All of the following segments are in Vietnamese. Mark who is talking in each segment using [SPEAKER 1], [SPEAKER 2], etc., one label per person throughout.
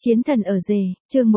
[SPEAKER 1] Chiến thần ở rể, chương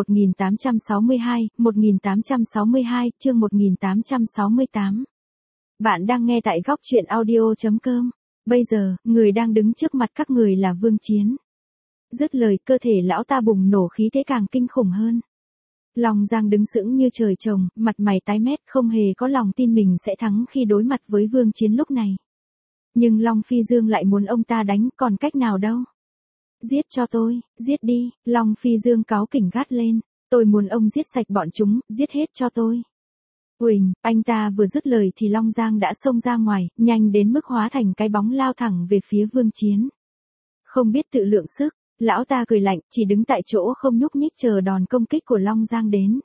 [SPEAKER 1] 1862, chương 1868. Bạn đang nghe tại góc truyện audio.com. Bây giờ, người đang đứng trước mặt các người là Vương Chiến. Dứt lời, cơ thể lão ta bùng nổ khí thế càng kinh khủng hơn. Long Giang đứng sững như trời trồng, mặt mày tái mét, không hề có lòng tin mình sẽ thắng khi đối mặt với Vương Chiến lúc này. Nhưng Long Phi Dương lại muốn ông ta đánh, còn cách nào đâu. Giết cho tôi, giết đi, Long Phi Dương cáu kỉnh gắt lên, tôi muốn ông giết sạch bọn chúng, giết hết cho tôi. Huỳnh, anh ta vừa dứt lời thì Long Giang đã xông ra ngoài, nhanh đến mức hóa thành cái bóng lao thẳng về phía Vương Chiến. Không biết tự lượng sức, lão ta cười lạnh, chỉ đứng tại chỗ không nhúc nhích chờ đòn công kích của Long Giang đến.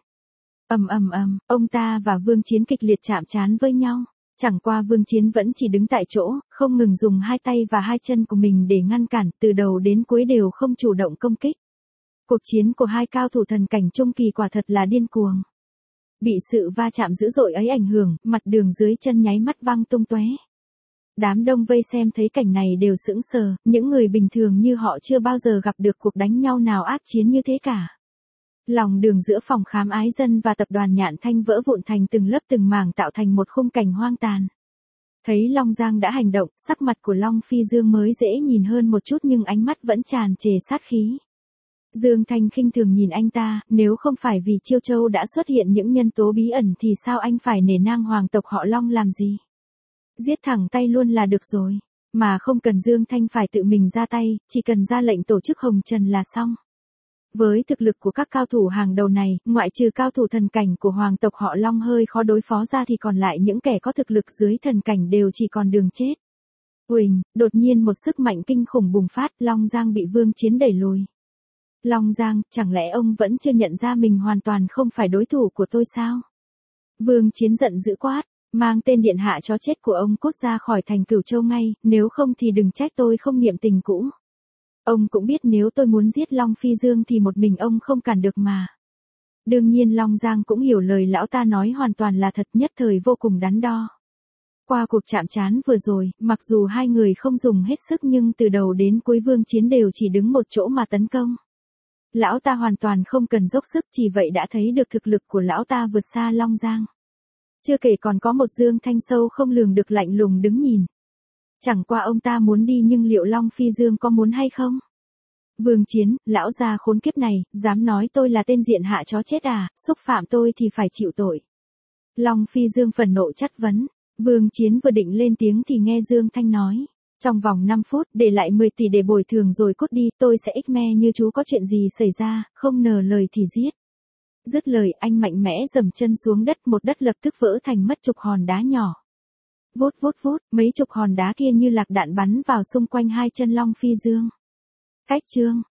[SPEAKER 1] Ông ta và Vương Chiến kịch liệt chạm trán với nhau. Chẳng qua Vương Chiến vẫn chỉ đứng tại chỗ, không ngừng dùng hai tay và hai chân của mình để ngăn cản, từ đầu đến cuối đều không chủ động công kích. Cuộc chiến của hai cao thủ thần cảnh trung kỳ quả thật là điên cuồng. Bị sự va chạm dữ dội ấy ảnh hưởng, mặt đường dưới chân nháy mắt văng tung tóe. Đám đông vây xem thấy cảnh này đều sững sờ, những người bình thường như họ chưa bao giờ gặp được cuộc đánh nhau nào ác chiến như thế cả. Lòng đường giữa phòng khám Ái Dân và tập đoàn Nhạn Thanh vỡ vụn thành từng lớp từng mảng tạo thành một khung cảnh hoang tàn. Thấy Long Giang đã hành động, sắc mặt của Long Phi Dương mới dễ nhìn hơn một chút nhưng ánh mắt vẫn tràn trề sát khí. Dương Thanh khinh thường nhìn anh ta, nếu không phải vì Chiêu Châu đã xuất hiện những nhân tố bí ẩn thì sao anh phải nể nang hoàng tộc họ Long làm gì? Giết thẳng tay luôn là được rồi, mà không cần Dương Thanh phải tự mình ra tay, chỉ cần ra lệnh tổ chức Hồng Trần là xong. Với thực lực của các cao thủ hàng đầu này, ngoại trừ cao thủ thần cảnh của hoàng tộc họ Long hơi khó đối phó ra thì còn lại những kẻ có thực lực dưới thần cảnh đều chỉ còn đường chết. Huỳnh, đột nhiên một sức mạnh kinh khủng bùng phát, Long Giang bị Vương Chiến đẩy lùi. Long Giang, chẳng lẽ ông vẫn chưa nhận ra mình hoàn toàn không phải đối thủ của tôi sao? Vương Chiến giận dữ quát, mang tên điện hạ chó chết của ông cút ra khỏi thành Cửu Châu ngay, nếu không thì đừng trách tôi không niệm tình cũ. Ông cũng biết nếu tôi muốn giết Long Phi Dương thì một mình ông không cản được mà. Đương nhiên Long Giang cũng hiểu lời lão ta nói hoàn toàn là thật, nhất thời vô cùng đắn đo. Qua cuộc chạm trán vừa rồi, mặc dù hai người không dùng hết sức nhưng từ đầu đến cuối Vương Chiến đều chỉ đứng một chỗ mà tấn công. Lão ta hoàn toàn không cần dốc sức, chỉ vậy đã thấy được thực lực của lão ta vượt xa Long Giang. Chưa kể còn có một Dương Thanh sâu không lường được lạnh lùng đứng nhìn. Chẳng qua ông ta muốn đi nhưng liệu Long Phi Dương có muốn hay không? Vương Chiến, lão già khốn kiếp này, dám nói tôi là tên diện hạ chó chết à, xúc phạm tôi thì phải chịu tội. Long Phi Dương phẫn nộ chất vấn. Vương Chiến vừa định lên tiếng thì nghe Dương Thanh nói. Trong vòng 5 phút, để lại 10 tỷ để bồi thường rồi cút đi, tôi sẽ ích me như chú có chuyện gì xảy ra, không nờ lời thì giết. Dứt lời anh mạnh mẽ dầm chân xuống đất, một đất lập tức vỡ thành mất chục hòn đá nhỏ. Vút, mấy chục hòn đá kia như lạc đạn bắn vào xung quanh hai chân Long Phi Dương. Cách chương